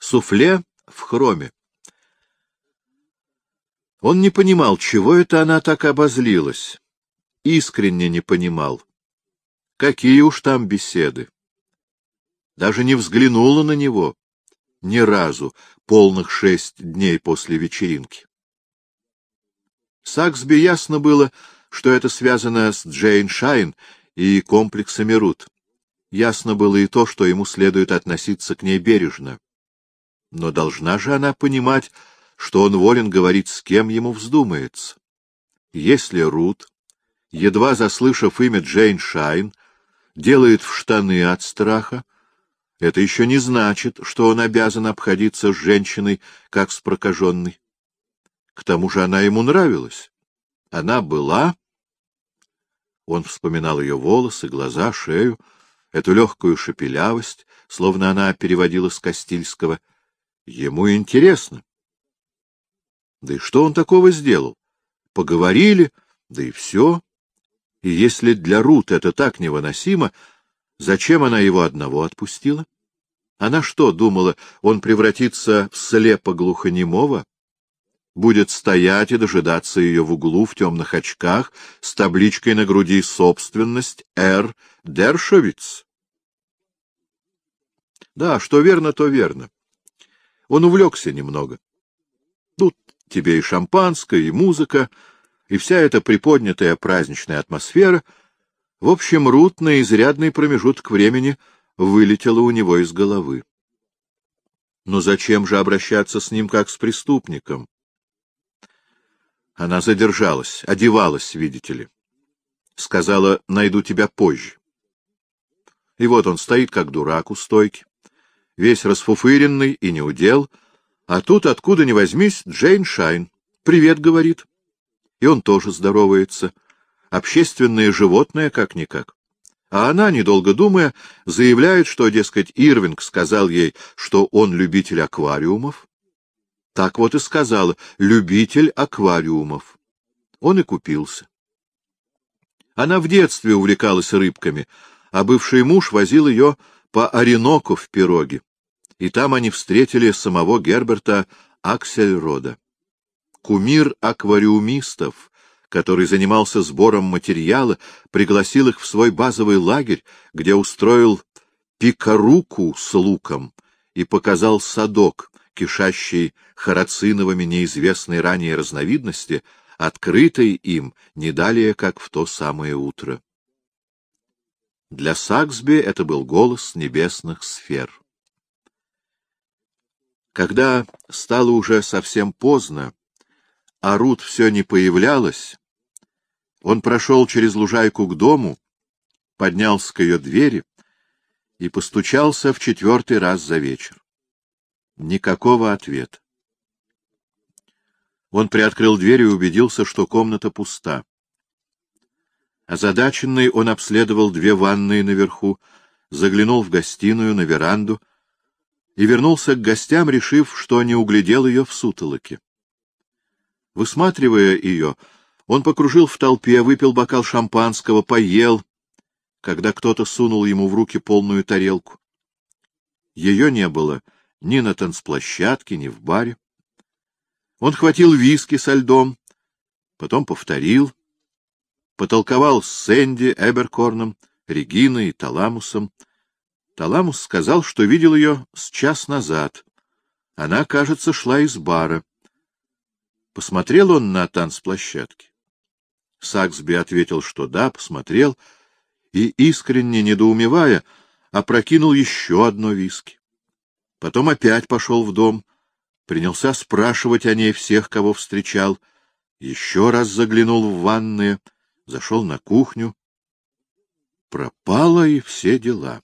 Суфле в хроме. Он не понимал, чего это она так обозлилась. Искренне не понимал. Какие уж там беседы. Даже не взглянула на него ни разу, полных 6 дней после вечеринки. Саксби ясно было, что это связано с Джейн Шайн и комплексами Рут. Ясно было и то, что ему следует относиться к ней бережно. Но должна же она понимать, что он волен говорить с кем ему вздумается. Если Рут, едва заслышав имя Джейн Шайн, делает в штаны от страха, это еще не значит, что он обязан обходиться с женщиной, как с прокаженной. К тому же она ему нравилась. Она была... Он вспоминал ее волосы, глаза, шею, эту легкую шепелявость, словно она переводила с Кастильского. Ему интересно. Да и что он такого сделал? Поговорили, да и все. И если для Рут это так невыносимо, зачем она его одного отпустила? Она что, думала, он превратится в слепо-глухонемого? Будет стоять и дожидаться ее в углу в темных очках с табличкой на груди «Собственность Р. Дершовиц». Да, что верно, то верно. Он увлекся немного. Тут тебе и шампанское, и музыка, и вся эта приподнятая праздничная атмосфера. В общем, Рут на изрядный промежуток времени вылетела у него из головы. Но зачем же обращаться с ним как с преступником? Она задержалась, одевалась, видите ли. Сказала, найду тебя позже. И вот он стоит, как дурак у стойки, весь расфуфыренный и неудел, а тут, откуда ни возьмись, Джейн Шайн. «Привет», — говорит. И он тоже здоровается. Общественное животное, как-никак. А она, недолго думая, заявляет, что, дескать, Ирвинг сказал ей, что он любитель аквариумов. Так вот и сказала: любитель аквариумов. Он и купился. Она в детстве увлекалась рыбками, а бывший муж возил ее по Ореноку в пироги. И там они встретили самого Герберта Аксельрода. Кумир аквариумистов, который занимался сбором материала, пригласил их в свой базовый лагерь, где устроил пикаруку с луком и показал садок, кишащий харациновыми неизвестной ранее разновидности, открытой им не далее, как в то самое утро. Для Саксби это был голос небесных сфер. Когда стало уже совсем поздно, а Рут все не появлялась, он прошел через лужайку к дому, поднялся к ее двери и постучался в 4-й раз за вечер. Никакого ответа. Он приоткрыл дверь и убедился, что комната пуста. Озадаченный, он обследовал 2 ванные наверху, заглянул в гостиную, на веранду и вернулся к гостям, решив, что не углядел ее в сутолоке. Высматривая ее, он покружил в толпе, выпил бокал шампанского, поел, когда кто-то сунул ему в руки полную тарелку. Ее не было ни на танцплощадке, ни в баре. Он хватил виски со льдом, потом повторил, потолковал с Сэнди, Эберкорном, Региной и Таламусом. Таламус сказал, что видел ее с час назад. Она, кажется, шла из бара. Посмотрел он на танцплощадке. Саксби ответил, что да, посмотрел, и, искренне недоумевая, опрокинул еще одно виски. Потом опять пошел в дом, принялся спрашивать о ней всех, кого встречал, еще раз заглянул в ванную, зашел на кухню. Пропало и все дела.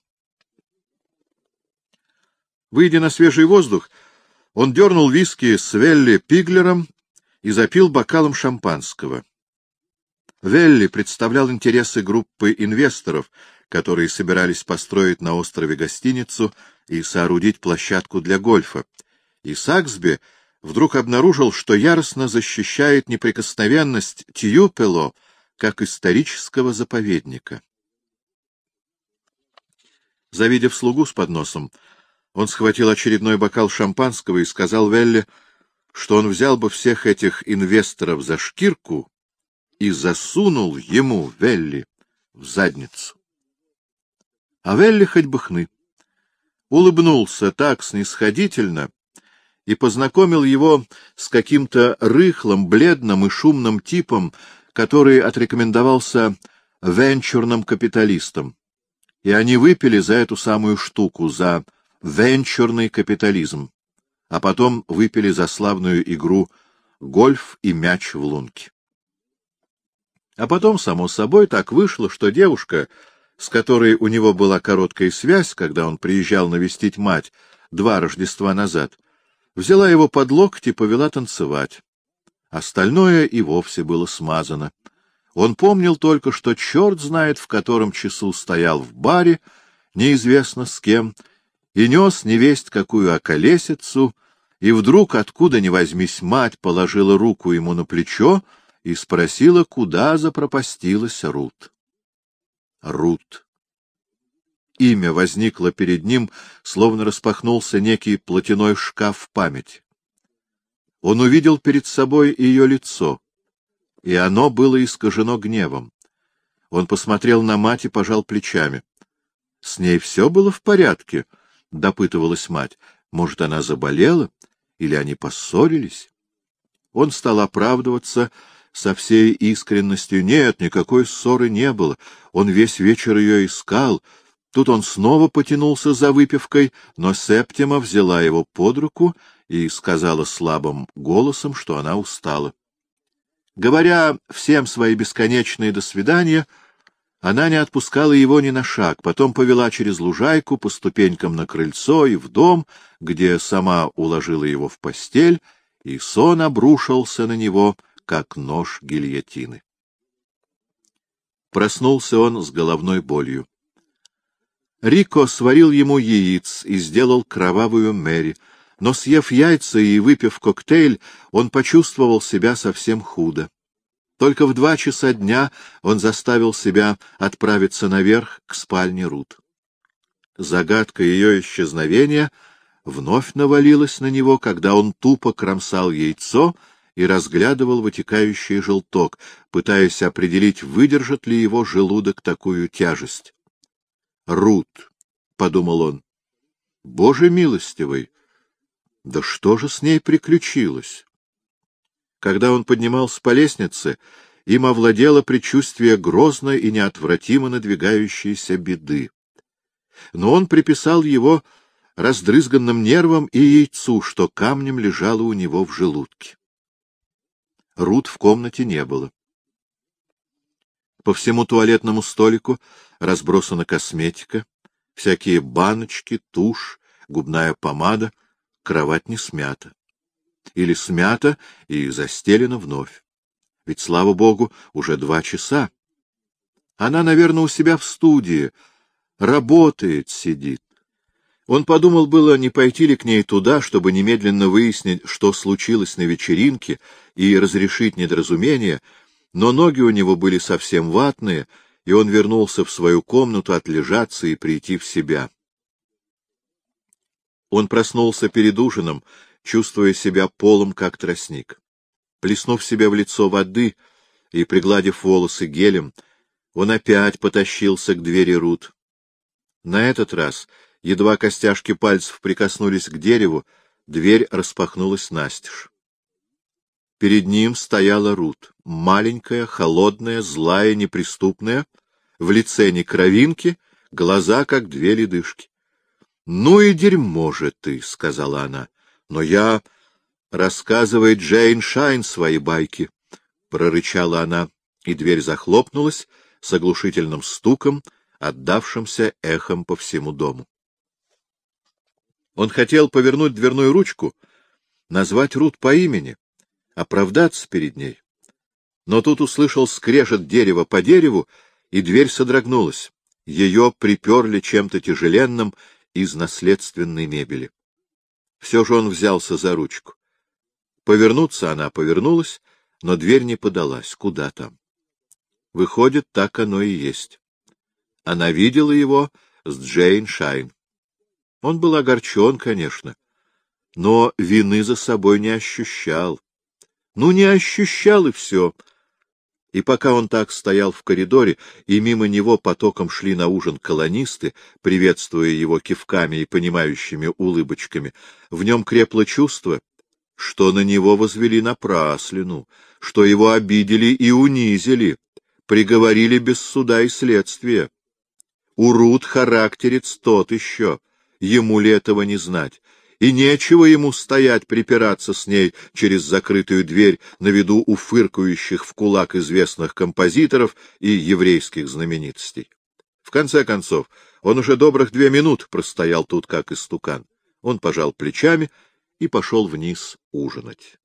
Выйдя на свежий воздух, он дернул виски с Велли Пиглером и запил бокалом шампанского. Велли представлял интересы группы инвесторов, которые собирались построить на острове гостиницу и соорудить площадку для гольфа. И Саксби вдруг обнаружил, что яростно защищает неприкосновенность Тьюпело как исторического заповедника. Завидев слугу с подносом, Он схватил очередной бокал шампанского и сказал Велли, что он взял бы всех этих инвесторов за шкирку и засунул ему, Велли, в задницу. А Велли хоть бы хны. Улыбнулся так снисходительно и познакомил его с каким-то рыхлым, бледным и шумным типом, который отрекомендовался венчурным капиталистом. И они выпили за эту самую штуку, за венчурный капитализм, а потом выпили за славную игру гольф и мяч в лунке. А потом, само собой, так вышло, что девушка, с которой у него была короткая связь, когда он приезжал навестить мать 2 Рождества назад, взяла его под локоть и повела танцевать. Остальное и вовсе было смазано. Он помнил только, что черт знает, в котором часу стоял в баре, неизвестно с кем, и нес невесть какую околесицу, и вдруг, откуда ни возьмись, мать положила руку ему на плечо и спросила, куда запропастилась Рут. Рут. Имя возникло перед ним, словно распахнулся некий платяной шкаф в памяти. Он увидел перед собой ее лицо, и оно было искажено гневом. Он посмотрел на мать и пожал плечами. — С ней все было в порядке? — допытывалась мать. — Может, она заболела? Или они поссорились? Он стал оправдываться со всей искренностью. Нет, никакой ссоры не было. Он весь вечер ее искал. Тут он снова потянулся за выпивкой, но Септима взяла его под руку и сказала слабым голосом, что она устала. Говоря всем свои бесконечные «до свидания», она не отпускала его ни на шаг, потом повела через лужайку по ступенькам на крыльцо и в дом, где сама уложила его в постель, и сон обрушился на него, как нож гильотины. Проснулся он с головной болью. Рико сварил ему яиц и сделал кровавую Мэри, но, съев яйца и выпив коктейль, он почувствовал себя совсем худо. Только в 2 часа дня он заставил себя отправиться наверх к спальне Рут. Загадка ее исчезновения вновь навалилась на него, когда он тупо кромсал яйцо и разглядывал вытекающий желток, пытаясь определить, выдержит ли его желудок такую тяжесть. «Рут», — подумал он, — «Боже милостивый, да что же с ней приключилось?» Когда он поднимался по лестнице, им овладело предчувствие грозной и неотвратимо надвигающейся беды. Но он приписал его раздрызганным нервам и яйцу, что камнем лежало у него в желудке. Рут в комнате не было. По всему туалетному столику разбросана косметика, всякие баночки, тушь, губная помада, кровать не смята. Или смята и застелена вновь. Ведь, слава богу, уже 2 часа. Она, наверное, у себя в студии, работает, сидит. Он подумал было, не пойти ли к ней туда, чтобы немедленно выяснить, что случилось на вечеринке, и разрешить недоразумение, но ноги у него были совсем ватные, и он вернулся в свою комнату отлежаться и прийти в себя. Он проснулся перед ужином, чувствуя себя полом, как тростник. Плеснув себе в лицо воды и пригладив волосы гелем, он опять потащился к двери Рут. На этот раз, едва костяшки пальцев прикоснулись к дереву, дверь распахнулась настежь. Перед ним стояла Рут, маленькая, холодная, злая, неприступная, в лице не кровинки, глаза, как 2 ледышки. — Ну и дерьмо же ты, — сказала она. — Но я... Рассказывает Джейн Шайн свои байки, — прорычала она, и дверь захлопнулась с оглушительным стуком, отдавшимся эхом по всему дому. Он хотел повернуть дверную ручку, назвать Рут по имени, оправдаться перед ней. Но тут услышал скрежет дерева по дереву, и дверь содрогнулась. Ее приперли чем-то тяжеленным из наследственной мебели. Все же он взялся за ручку. Повернуться она повернулась, но дверь не подалась. Куда там? Выходит, так оно и есть. Она видела его с Джейн Шайн. Он был огорчен, конечно, но вины за собой не ощущал. Ну, не ощущал, и все. И пока он так стоял в коридоре, и мимо него потоком шли на ужин колонисты, приветствуя его кивками и понимающими улыбочками, в нем крепло чувство, что на него возвели напраслину, что его обидели и унизили, приговорили без суда и следствия. Урод характерец тот еще, ему ли этого не знать, и нечего ему стоять припираться с ней через закрытую дверь на виду у фыркающих в кулак известных композиторов и еврейских знаменитостей. В конце концов, он уже добрых 2 минуты простоял тут, как истукан. Он пожал плечами и пошел вниз ужинать.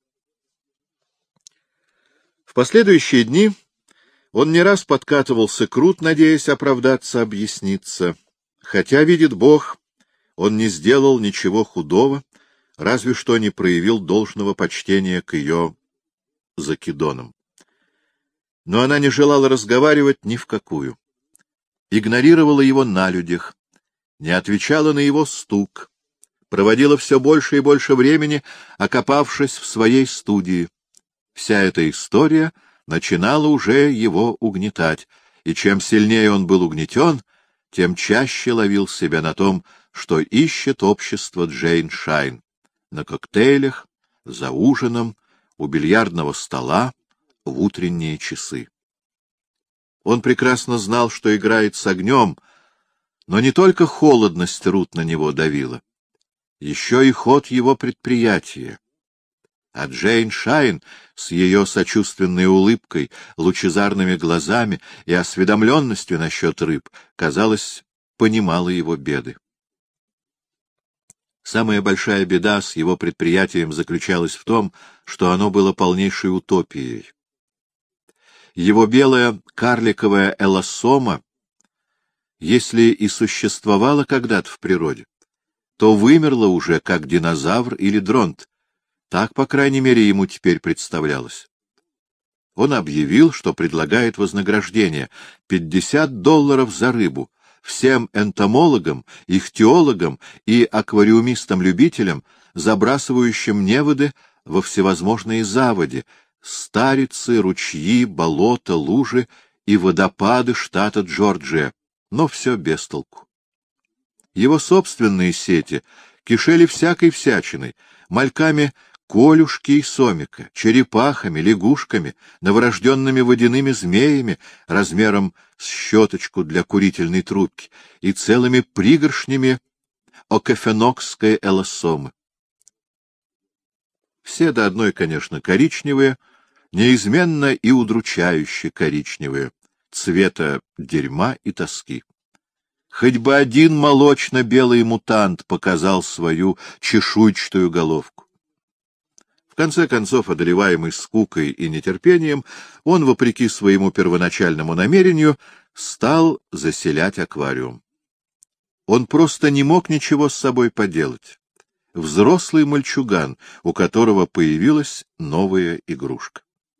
В последующие дни он не раз подкатывался крут, надеясь оправдаться, объясниться. Хотя, видит Бог, он не сделал ничего худого, разве что не проявил должного почтения к ее закидонам. Но она не желала разговаривать ни в какую. Игнорировала его на людях, не отвечала на его стук, проводила все больше и больше времени, окопавшись в своей студии. Вся эта история начинала уже его угнетать, и чем сильнее он был угнетен, тем чаще ловил себя на том, что ищет общество Джейн Шайн на коктейлях, за ужином, у бильярдного стола, в утренние часы. Он прекрасно знал, что играет с огнем, но не только холодность Рут на него давила, еще и ход его предприятия. А Джейн Шайн с ее сочувственной улыбкой, лучезарными глазами и осведомленностью насчет рыб, казалось, понимала его беды. Самая большая беда с его предприятием заключалась в том, что оно было полнейшей утопией. Его белая карликовая элоссома, если и существовала когда-то в природе, то вымерла уже как динозавр или дронт. Так, по крайней мере, ему теперь представлялось. Он объявил, что предлагает вознаграждение $50 за рыбу всем энтомологам, ихтиологам и аквариумистам-любителям, забрасывающим неводы во всевозможные заводи, старицы, ручьи, болота, лужи и водопады штата Джорджия, но все без толку. Его собственные сети кишели всякой всячиной, мальками колюшки и сомика, черепахами, лягушками, новорожденными водяными змеями размером с щеточку для курительной трубки и целыми пригоршнями окефенокской элоссомы. Все до одной, конечно, коричневые, неизменно и удручающе коричневые, цвета дерьма и тоски. Хоть бы один молочно-белый мутант показал свою чешуйчатую головку. В конце концов, одолеваемый скукой и нетерпением, он, вопреки своему первоначальному намерению, стал заселять аквариум. Он просто не мог ничего с собой поделать. Взрослый мальчуган, у которого появилась новая игрушка.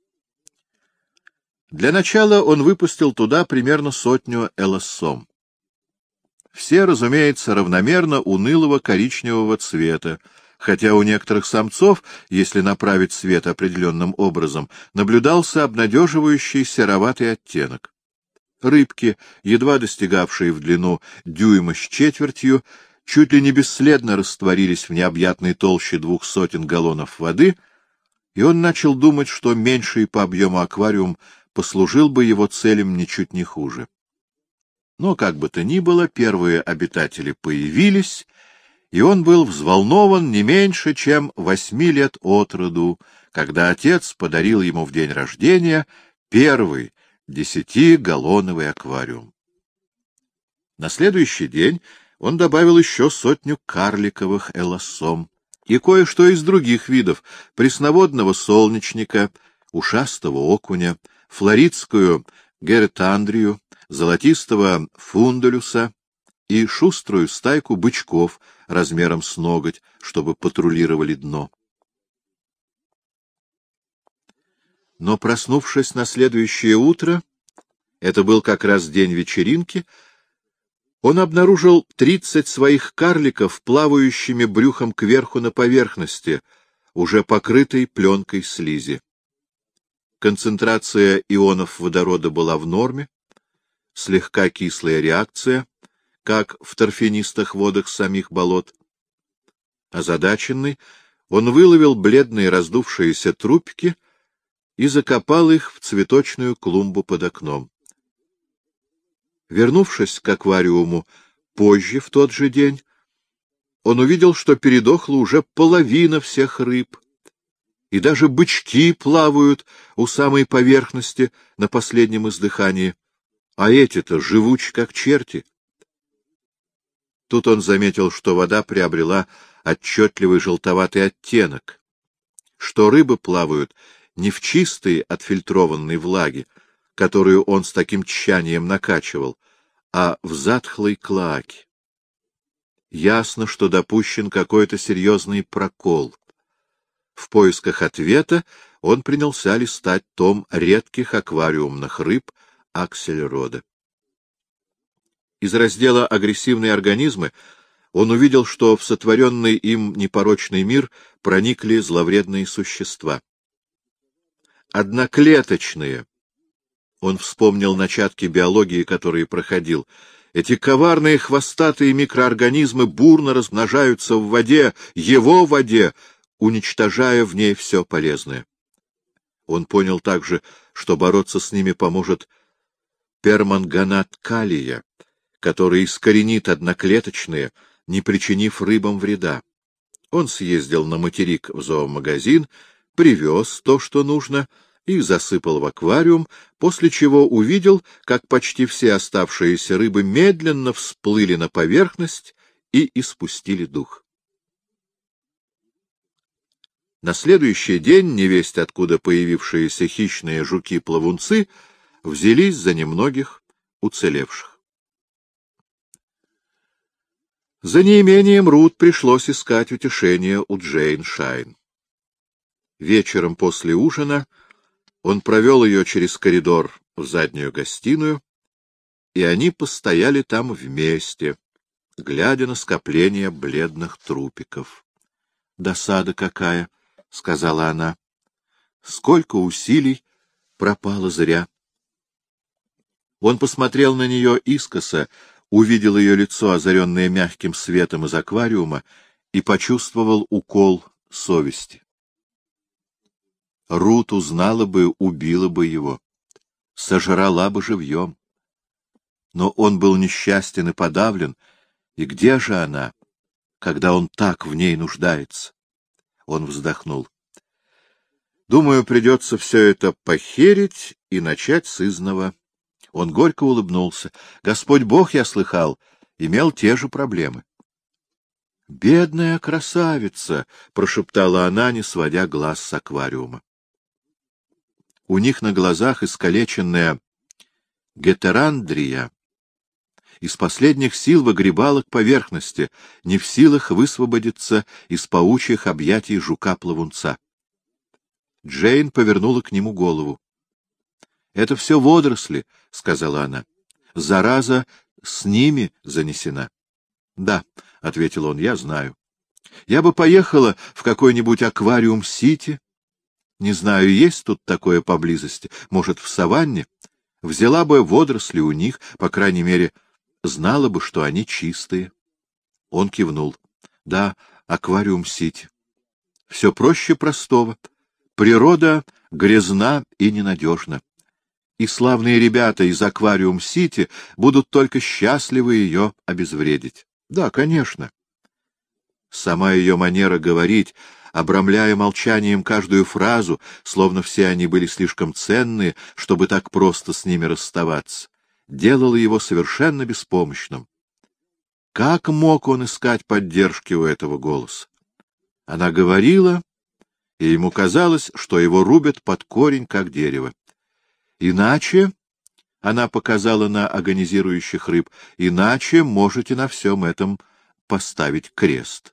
Для начала он выпустил туда примерно 100 элоссом. Все, разумеется, равномерно унылого коричневого цвета, хотя у некоторых самцов, если направить свет определенным образом, наблюдался обнадеживающий сероватый оттенок. Рыбки, едва достигавшие в длину дюйма с четвертью, чуть ли не бесследно растворились в необъятной толще 200 галлонов воды, и он начал думать, что меньший по объему аквариум послужил бы его целям ничуть не хуже. Но, как бы то ни было, первые обитатели появились, и он был взволнован не меньше, чем 8 лет от роду, когда отец подарил ему в день рождения первый 10-галлоновый аквариум. На следующий день он добавил еще 100 карликовых элоссом и кое-что из других видов — пресноводного солнечника, ушастого окуня, флоридскую геретандрию, золотистого фундулюса и шуструю стайку бычков размером с ноготь, чтобы патрулировали дно. Но, проснувшись на следующее утро, это был как раз день вечеринки, Он обнаружил 30 своих карликов, плавающими брюхом кверху на поверхности, уже покрытой пленкой слизи. Концентрация ионов водорода была в норме, слегка кислая реакция, как в торфянистых водах самих болот. Озадаченный, он выловил бледные раздувшиеся трупики и закопал их в цветочную клумбу под окном. Вернувшись к аквариуму позже, в тот же день, он увидел, что передохла уже половина всех рыб, и даже бычки плавают у самой поверхности на последнем издыхании, а эти-то живучи, как черти. Тут он заметил, что вода приобрела отчетливый желтоватый оттенок, что рыбы плавают не в чистой отфильтрованной влаге, которую он с таким тщанием накачивал, а в затхлой клоаке. Ясно, что допущен какой-то серьезный прокол. В поисках ответа он принялся листать том редких аквариумных рыб Аксельрода. Из раздела «Агрессивные организмы» он увидел, что в сотворенный им непорочный мир проникли зловредные существа. Одноклеточные. Он вспомнил начатки биологии, которые проходил. Эти коварные хвостатые микроорганизмы бурно размножаются в воде, его воде, уничтожая в ней все полезное. Он понял также, что бороться с ними поможет перманганат калия, который искоренит одноклеточные, не причинив рыбам вреда. Он съездил на материк в зоомагазин, привез то, что нужно, и засыпал в аквариум, после чего увидел, как почти все оставшиеся рыбы медленно всплыли на поверхность и испустили дух. На следующий день невесть откуда появившиеся хищные жуки-плавунцы взялись за немногих уцелевших. За неимением Рут пришлось искать утешение у Джейн Шайн. Вечером после ужина он провел ее через коридор в заднюю гостиную, и они постояли там вместе, глядя на скопление бледных трупиков. — Досада какая! — сказала она. — Сколько усилий пропало зря! Он посмотрел на нее искоса, увидел ее лицо, озаренное мягким светом из аквариума, и почувствовал укол совести. Рут узнала бы, убила бы его, сожрала бы живьем. Но он был несчастен и подавлен, и где же она, когда он так в ней нуждается? Он вздохнул. Думаю, придется все это похерить и начать сызнова. Он горько улыбнулся. Господь Бог, я слыхал, имел те же проблемы. — Бедная красавица! — прошептала она, не сводя глаз с аквариума. У них на глазах искалеченная гетерандрия из последних сил выгребала к поверхности, не в силах высвободиться из паучьих объятий жука-плавунца. Джейн повернула к нему голову. — Это все водоросли, — сказала она. — Зараза с ними занесена. — Да, — ответил он, — я знаю. Я бы поехала в какой-нибудь аквариум-сити. Не знаю, есть тут такое поблизости, может, в саванне. Взяла бы водоросли у них, по крайней мере, знала бы, что они чистые. Он кивнул. Да, аквариум-сити. Все проще простого. Природа грязна и ненадежна. И славные ребята из аквариум-сити будут только счастливы ее обезвредить. Да, конечно. Сама ее манера говорить, обрамляя молчанием каждую фразу, словно все они были слишком ценные, чтобы так просто с ними расставаться, делала его совершенно беспомощным. Как мог он искать поддержки у этого голоса? Она говорила, и ему казалось, что его рубят под корень, как дерево. Иначе, — она показала на агонизирующих рыб, — иначе можете на всем этом поставить крест.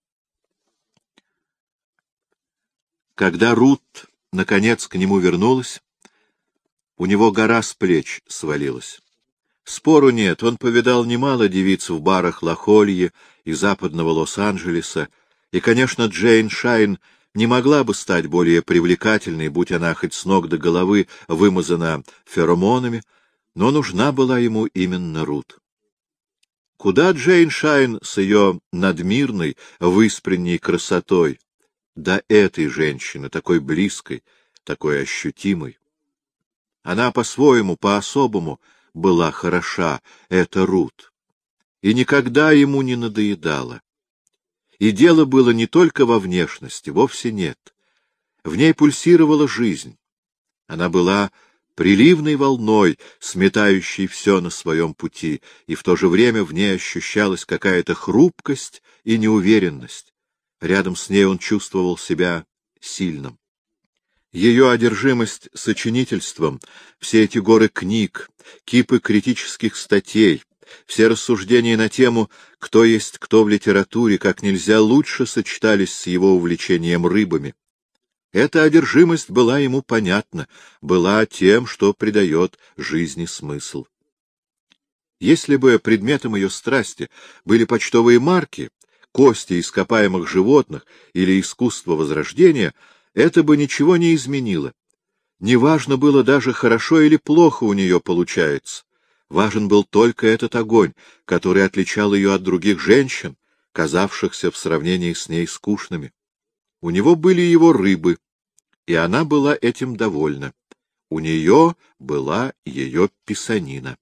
Когда Рут, наконец, к нему вернулась, у него гора с плеч свалилась. Спору нет, он повидал немало девиц в барах Ла-Хольи и западного Лос-Анджелеса, и, конечно, Джейн Шайн не могла бы стать более привлекательной, будь она хоть с ног до головы вымазана феромонами, но нужна была ему именно Рут. Куда Джейн Шайн с ее надмирной, выспренней красотой, до этой женщины, такой близкой, такой ощутимой? Она по-своему, по-особому была хороша, эта Рут, и никогда ему не надоедала. И дело было не только во внешности, вовсе нет. В ней пульсировала жизнь. Она была приливной волной, сметающей все на своем пути, и в то же время в ней ощущалась какая-то хрупкость и неуверенность. Рядом с ней он чувствовал себя сильным. Ее одержимость сочинительством, все эти горы книг, кипы критических статей, все рассуждения на тему «кто есть кто в литературе» как нельзя лучше сочетались с его увлечением рыбами. Эта одержимость была ему понятна, была тем, что придает жизни смысл. Если бы предметом ее страсти были почтовые марки, кости ископаемых животных или искусство Возрождения, это бы ничего не изменило. Неважно было даже, хорошо или плохо у нее получается. Важен был только этот огонь, который отличал ее от других женщин, казавшихся в сравнении с ней скучными. У него были его рыбы, и она была этим довольна. У нее была ее писанина.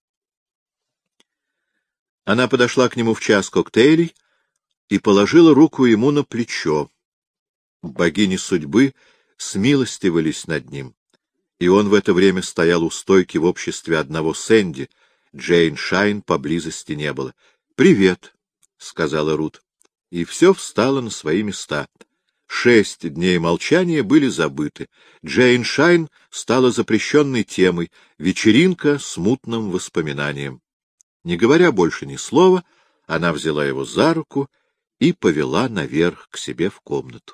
Она подошла к нему в час коктейлей и положила руку ему на плечо. Богини судьбы смилостивались над ним, и он в это время стоял у стойки в обществе одного Сэнди. Джейн Шайн поблизости не было. — Привет, — сказала Рут. И все встало на свои места. 6 дней молчания были забыты. Джейн Шайн стала запрещенной темой, вечеринка — смутным воспоминанием. Не говоря больше ни слова, она взяла его за руку и повела наверх к себе в комнату.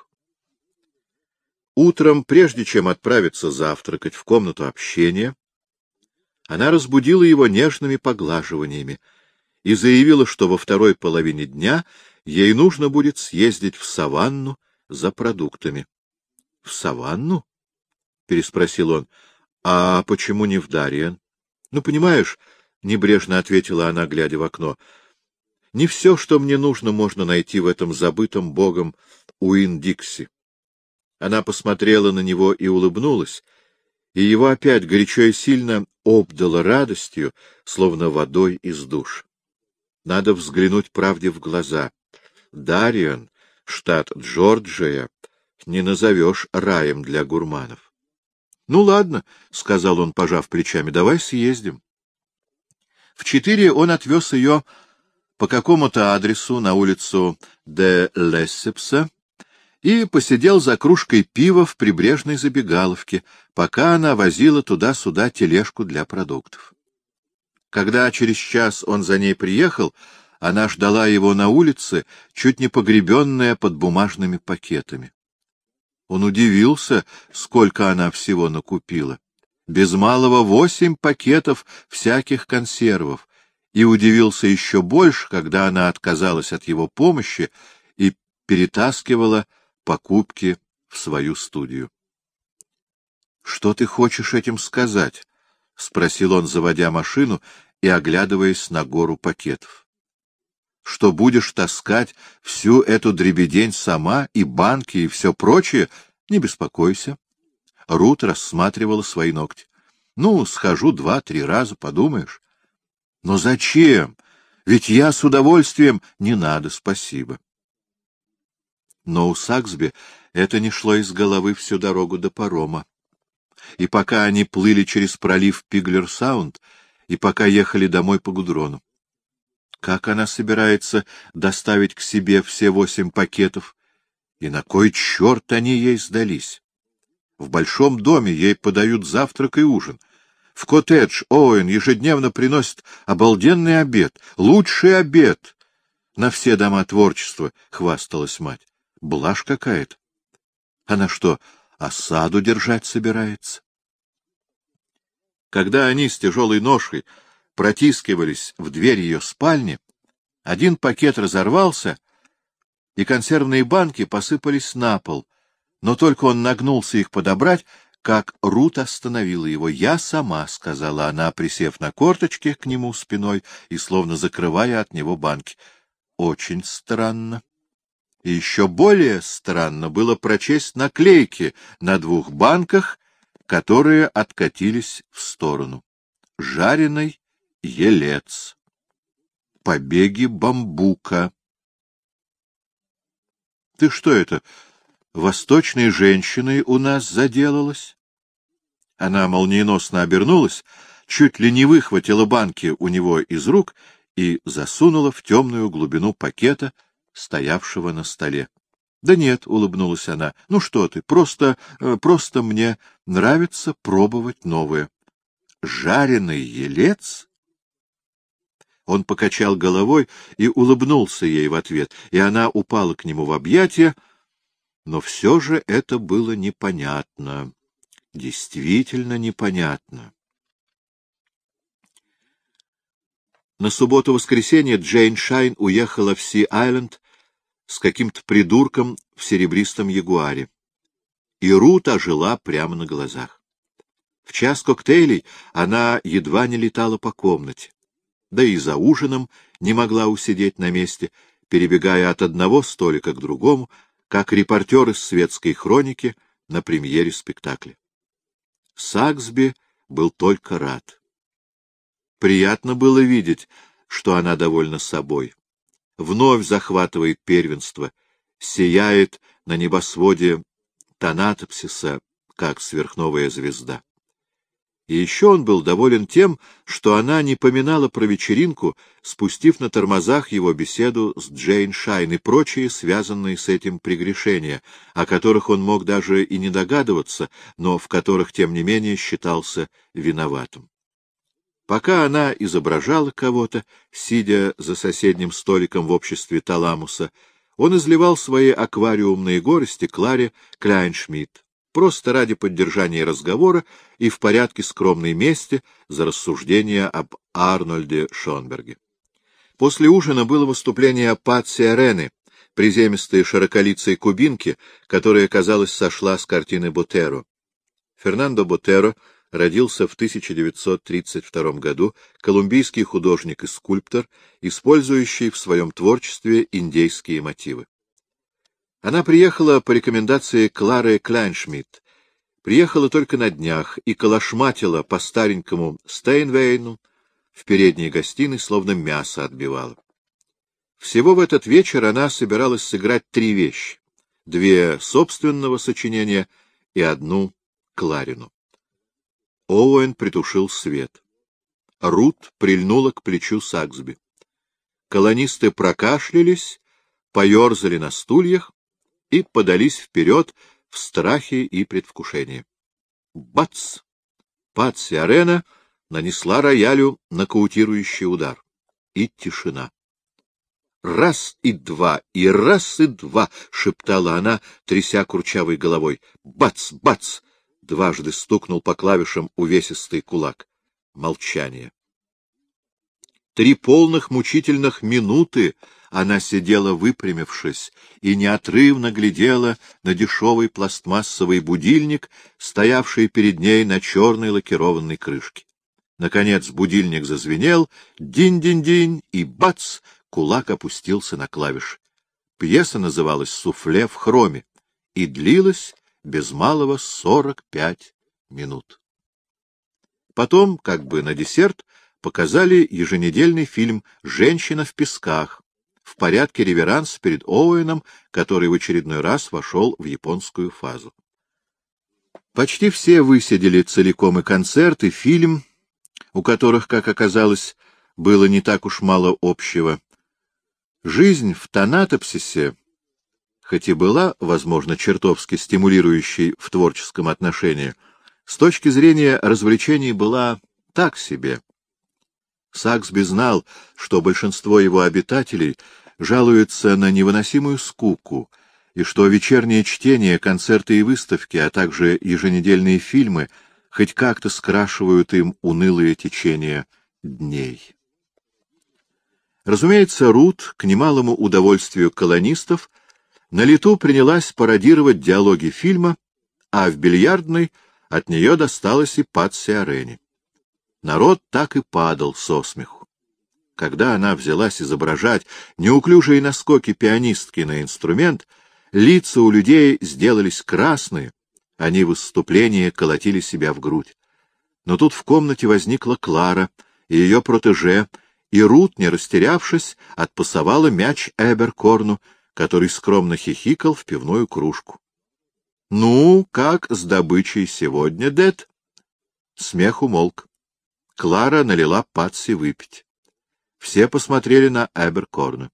Утром, прежде чем отправиться завтракать в комнату общения, она разбудила его нежными поглаживаниями и заявила, что во второй половине дня ей нужно будет съездить в саванну за продуктами. — В саванну? — переспросил он. — А почему не в Дариен? — Ну, понимаешь, — небрежно ответила она, глядя в окно, — не все, что мне нужно, можно найти в этом забытом богом Уин-Дикси. Она посмотрела на него и улыбнулась, и его опять горячо и сильно обдало радостью, словно водой из душ. Надо взглянуть правде в глаза. Дариен, штат Джорджия, не назовешь раем для гурманов. — Ну, ладно, — сказал он, пожав плечами, — давай съездим. В 4 он отвез ее по какому-то адресу на улицу де Лессепса и посидел за кружкой пива в прибрежной забегаловке, пока она возила туда-сюда тележку для продуктов. Когда через час он за ней приехал, она ждала его на улице, чуть не погребенная под бумажными пакетами. Он удивился, сколько она всего накупила. Без малого 8 пакетов всяких консервов, и удивился еще больше, когда она отказалась от его помощи и перетаскивала покупки в свою студию. — Что ты хочешь этим сказать? — спросил он, заводя машину и оглядываясь на гору пакетов. — Что будешь таскать всю эту дребедень сама, и банки, и все прочее? Не беспокойся. Рут рассматривала свои ногти. — Ну, схожу 2-3 раза, подумаешь. — Но зачем? Ведь я с удовольствием... — Не надо, спасибо. Но у Саксби это не шло из головы всю дорогу до парома. И пока они плыли через пролив Пиглер-Саунд, и пока ехали домой по Гудрону. Как она собирается доставить к себе все 8 пакетов? И на кой черт они ей сдались? В большом доме ей подают завтрак и ужин. В коттедж Оуэн ежедневно приносит обалденный обед, лучший обед на все дома творчества, — хвасталась мать. Блажь какая-то. Она что, осаду держать собирается? Когда они с тяжелой ношей протискивались в дверь ее спальни, один пакет разорвался, и консервные банки посыпались на пол, но только он нагнулся их подобрать, как Рут остановила его. «Я сама», — сказала она, присев на корточки к нему спиной и словно закрывая от него банки. Очень странно. И еще более странно было прочесть наклейки на 2 банках, которые откатились в сторону. Жареный елец. Побеги бамбука. — Ты что это, восточной женщиной у нас заделалась? Она молниеносно обернулась, чуть ли не выхватила банки у него из рук и засунула в темную глубину пакета, стоявшего на столе. — Да нет, — улыбнулась она, — ну что ты, просто мне нравится пробовать новое. — Жареный елец? Он покачал головой и улыбнулся ей в ответ, и она упала к нему в объятия, но все же это было непонятно, действительно непонятно. На субботу-воскресенье Джейн Шайн уехала в Си-Айленд с каким-то придурком в серебристом ягуаре, и Рут ожила прямо на глазах. В час коктейлей она едва не летала по комнате, да и за ужином не могла усидеть на месте, перебегая от одного столика к другому, как репортер из светской хроники на премьере спектакля. Саксби был только рад. Приятно было видеть, что она довольна собой. Вновь захватывает первенство, сияет на небосводе Танатопсиса, как сверхновая звезда. И еще он был доволен тем, что она не поминала про вечеринку, спустив на тормозах его беседу с Джейн Шайн и прочие связанные с этим прегрешения, о которых он мог даже и не догадываться, но в которых, тем не менее, считался виноватым. Пока она изображала кого-то, сидя за соседним столиком в обществе Таламуса, он изливал свои аквариумные горести Кларе Кляйншмидт, просто ради поддержания разговора и в порядке скромной мести за рассуждения об Арнольде Шонберге. После ужина было выступление Патси Арены, приземистой широколицей кубинки, которая, казалось, сошла с картины Ботеро. Фернандо Ботеро родился в 1932 году, колумбийский художник и скульптор, использующий в своем творчестве индейские мотивы. Она приехала по рекомендации Клары Кляйншмидт, приехала только на днях и колошматила по старенькому Стейнвейну в передней гостиной, словно мясо отбивала. Всего в этот вечер она собиралась сыграть 3 вещи, 2 собственного сочинения и 1 Кларину. Оуэн притушил свет. Рут прильнула к плечу Саксби. Колонисты прокашлялись, поерзали на стульях и подались вперед в страхе и предвкушении. Бац! Патси Арена нанесла роялю нокаутирующий удар. И тишина. «Раз и два, и раз и два!» — шептала она, тряся курчавой головой. «Бац! Бац!» — дважды стукнул по клавишам увесистый кулак. Молчание. 3 полных мучительных минуты она сидела выпрямившись и неотрывно глядела на дешевый пластмассовый будильник, стоявший перед ней на черной лакированной крышке. Наконец будильник зазвенел, динь-динь-динь, и бац! Кулак опустился на клавиши. Пьеса называлась «Суфле в хроме» и длилась без малого 45 минут. Потом, как бы на десерт, показали еженедельный фильм «Женщина в песках» в порядке реверанс перед Оуэном, который в очередной раз вошел в японскую фазу. Почти все высидели целиком и концерт, и фильм, у которых, как оказалось, было не так уж мало общего. Жизнь в Танатопсисе, хоть и была, возможно, чертовски стимулирующей в творческом отношении, с точки зрения развлечений была так себе. Саксби знал, что большинство его обитателей жалуются на невыносимую скуку, и что вечернее чтение, концерты и выставки, а также еженедельные фильмы хоть как-то скрашивают им унылое течение дней. Разумеется, Рут, к немалому удовольствию колонистов, на лету принялась пародировать диалоги фильма, а в бильярдной от нее досталось и Патси Орени. Народ так и падал со смеху. Когда она взялась изображать неуклюжие наскоки пианистки на инструмент, лица у людей сделались красные, они в выступлении колотили себя в грудь. Но тут в комнате возникла Клара и ее протеже, и Рут, не растерявшись, отпасовала мяч Эберкорну, который скромно хихикал в пивную кружку. — Ну, как с добычей сегодня, Дэд? Смех умолк. Клара налила Патси выпить. Все посмотрели на Эберкорна.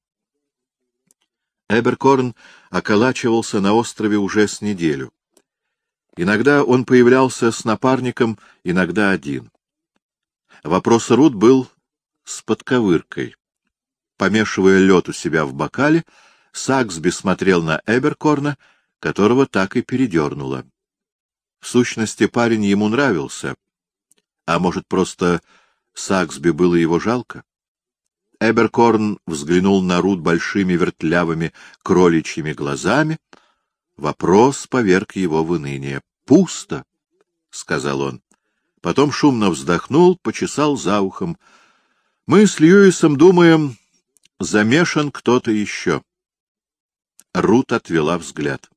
Эберкорн околачивался на острове уже с неделю. Иногда он появлялся с напарником, иногда один. Вопрос Рут был с подковыркой. Помешивая лед у себя в бокале, Саксби смотрел на Эберкорна, которого так и передернуло. В сущности, парень ему нравился, а может, просто Саксби было его жалко? Эберкорн взглянул на Рут большими вертлявыми кроличьими глазами. Вопрос поверг его в уныние. — Пусто, — сказал он. Потом шумно вздохнул, почесал за ухом. — Мы с Льюисом думаем, замешан кто-то еще. Рут отвела взгляд.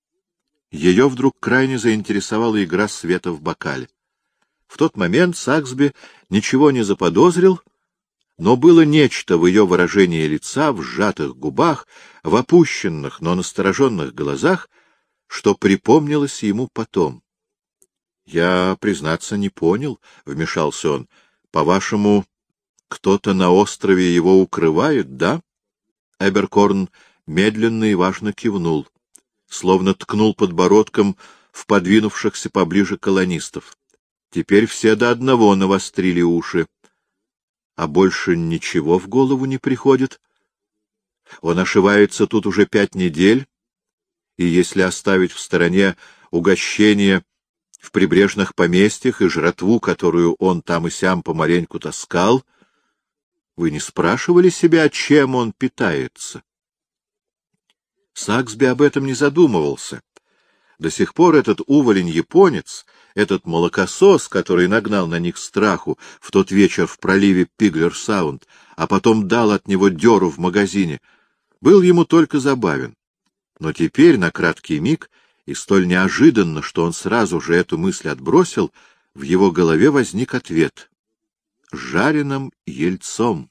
Ее вдруг крайне заинтересовала игра света в бокале. В тот момент Саксби ничего не заподозрил, но было нечто в ее выражении лица, в сжатых губах, в опущенных, но настороженных глазах, что припомнилось ему потом. — Я, признаться, не понял, — вмешался он. — По-вашему, кто-то на острове его укрывает, да? Эберкорн медленно и важно кивнул, словно ткнул подбородком в подвинувшихся поближе колонистов. Теперь все до одного навострили уши. А больше ничего в голову не приходит. Он ошивается тут уже 5 недель, и если оставить в стороне угощение в прибрежных поместьях и жратву, которую он там и сям помаленьку таскал, вы не спрашивали себя, чем он питается? Саксби об этом не задумывался. До сих пор этот уволень-японец, этот молокосос, который нагнал на них страху в тот вечер в проливе Пиглер-Саунд, а потом дал от него дёру в магазине, был ему только забавен. Но теперь, на краткий миг, и столь неожиданно, что он сразу же эту мысль отбросил, в его голове возник ответ — жареным ельцом.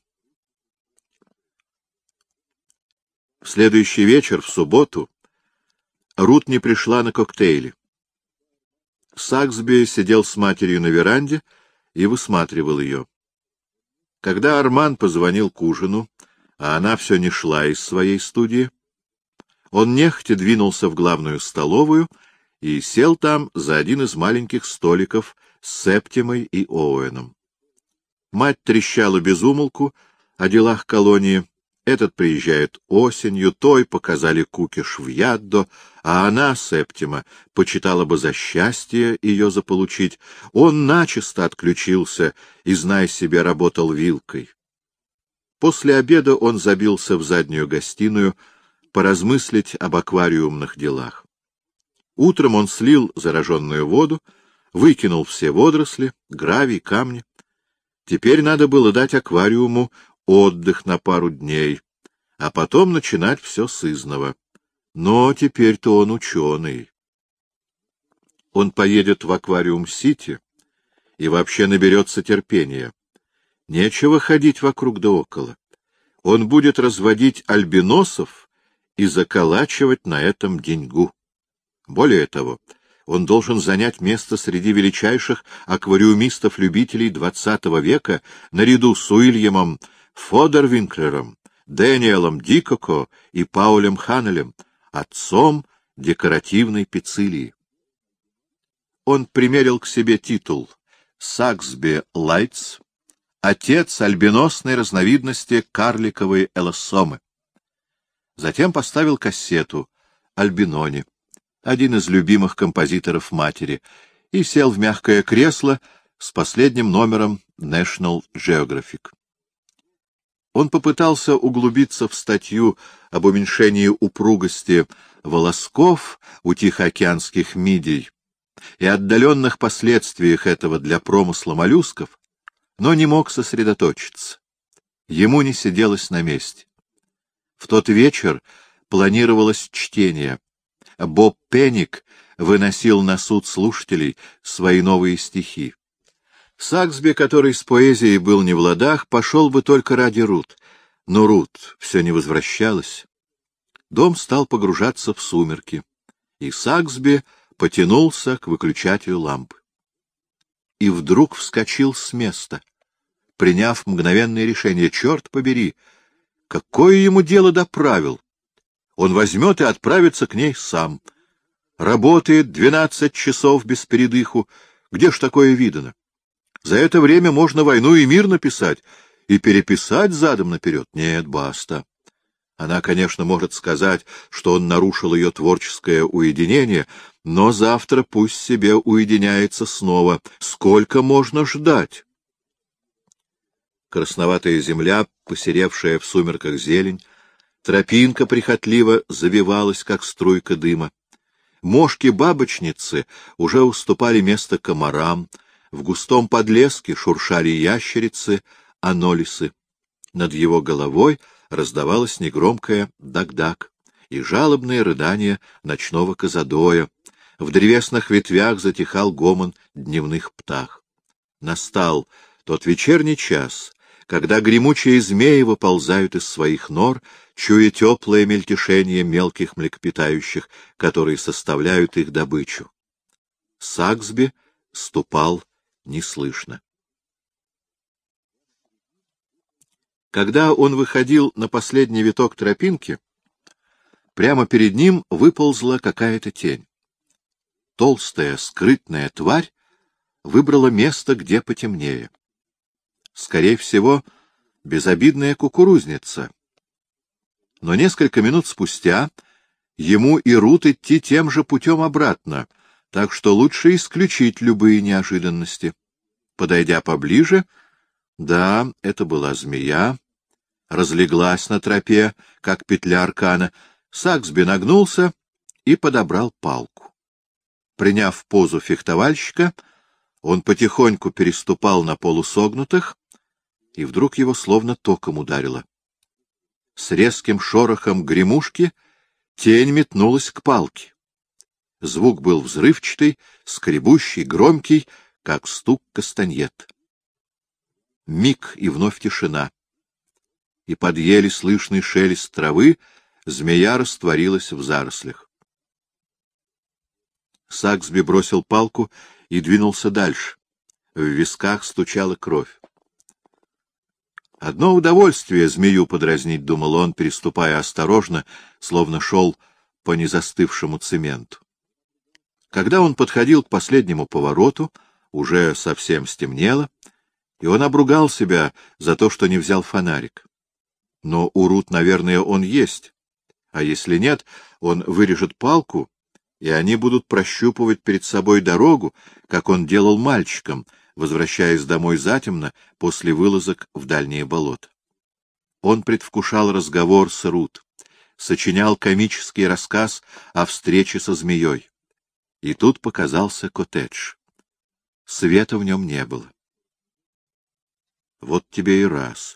В следующий вечер, в субботу, Рут не пришла на коктейли. Саксби сидел с матерью на веранде и высматривал ее. Когда Арман позвонил к ужину, а она все не шла из своей студии, он нехотя двинулся в главную столовую и сел там за один из маленьких столиков с Септимой и Оуэном. Мать трещала без умолку о делах колонии. Этот приезжает осенью, той показали кукиш в Яддо, а она, Септима, почитала бы за счастье ее заполучить. Он начисто отключился и, знай себе, работал вилкой. После обеда он забился в заднюю гостиную поразмыслить об аквариумных делах. Утром он слил зараженную воду, выкинул все водоросли, гравий, камни. Теперь надо было дать аквариуму отдых на пару дней, а потом начинать все сызнова. Но теперь-то он ученый. Он поедет в Аквариум-Сити и вообще наберется терпения. Нечего ходить вокруг да около. Он будет разводить альбиносов и заколачивать на этом деньгу. Более того, он должен занять место среди величайших аквариумистов-любителей XX века наряду с Уильямом Фодервинклером, Дэниелом Дикоко и Паулем Ханнелем, отцом декоративной пицилии. Он примерил к себе титул «Саксби Лайтс», отец альбиносной разновидности карликовой элоссомы. Затем поставил кассету «Альбинони», один из любимых композиторов матери, и сел в мягкое кресло с последним номером National Geographic. Он попытался углубиться в статью об уменьшении упругости волосков у тихоокеанских мидий и отдаленных последствиях этого для промысла моллюсков, но не мог сосредоточиться. Ему не сиделось на месте. В тот вечер планировалось чтение. Боб Пенник выносил на суд слушателей свои новые стихи. Саксби, который с поэзией был не в ладах, пошел бы только ради Рут. Но Рут все не возвращалась. Дом стал погружаться в сумерки, и Саксби потянулся к выключателю лампы. И вдруг вскочил с места, приняв мгновенное решение. Черт побери! Какое ему дело до правил? Он возьмет и отправится к ней сам. Работает 12 часов без передыху. Где ж такое видано? За это время можно «Войну и мир» написать и переписать задом наперед. Нет, баста. Она, конечно, может сказать, что он нарушил ее творческое уединение, но завтра пусть себе уединяется снова. Сколько можно ждать? Красноватая земля, посеревшая в сумерках зелень, тропинка прихотливо завивалась, как струйка дыма. Мошки-бабочницы уже уступали место комарам, в густом подлеске шуршали ящерицы, анолисы. Над его головой раздавалось негромкое даг-даг и жалобное рыдание ночного козадоя. В древесных ветвях затихал гомон дневных птах. Настал тот вечерний час, когда гремучие змеи выползают из своих нор, чуя теплое мельтешение мелких млекопитающих, которые составляют их добычу. Саксби ступал неслышно. Когда он выходил на последний виток тропинки, прямо перед ним выползла какая-то тень. Толстая, скрытная тварь выбрала место, где потемнее. Скорее всего, безобидная кукурузница. Но несколько минут спустя ему и Рут идти тем же путем обратно, так что лучше исключить любые неожиданности. Подойдя поближе, да, это была змея, разлеглась на тропе, как петля аркана, Саксби нагнулся и подобрал палку. Приняв позу фехтовальщика, он потихоньку переступал на полусогнутых, и вдруг его словно током ударило. С резким шорохом гремушки тень метнулась к палке. Звук был взрывчатый, скребущий, громкий, как стук кастаньет. Миг, и вновь тишина. И под еле слышный шелест травы змея растворилась в зарослях. Саксби бросил палку и двинулся дальше. В висках стучала кровь. Одно удовольствие змею подразнить, — думал он, переступая осторожно, словно шел по незастывшему цементу. Когда он подходил к последнему повороту, уже совсем стемнело, и он обругал себя за то, что не взял фонарик. Но у Рут, наверное, он есть, а если нет, он вырежет палку, и они будут прощупывать перед собой дорогу, как он делал мальчиком, возвращаясь домой затемно после вылазок в дальние болота. Он предвкушал разговор с Рут, сочинял комический рассказ о встрече со змеей. И тут показался коттедж. Света в нем не было. Вот тебе и раз.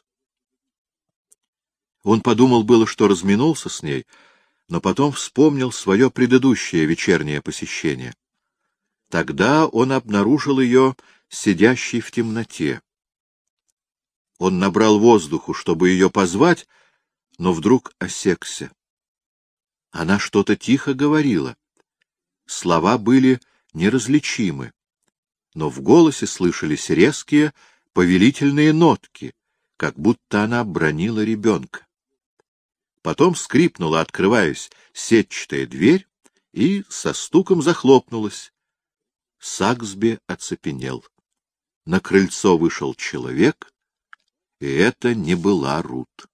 Он подумал было, что разминулся с ней, но потом вспомнил свое предыдущее вечернее посещение. Тогда он обнаружил ее сидящей в темноте. Он набрал воздуху, чтобы ее позвать, но вдруг осекся. Она что-то тихо говорила. Слова были неразличимы, но в голосе слышались резкие, повелительные нотки, как будто она бранила ребенка. Потом скрипнула, открываясь, сетчатая дверь и со стуком захлопнулась. Саксби оцепенел. На крыльцо вышел человек, и это не была Рут.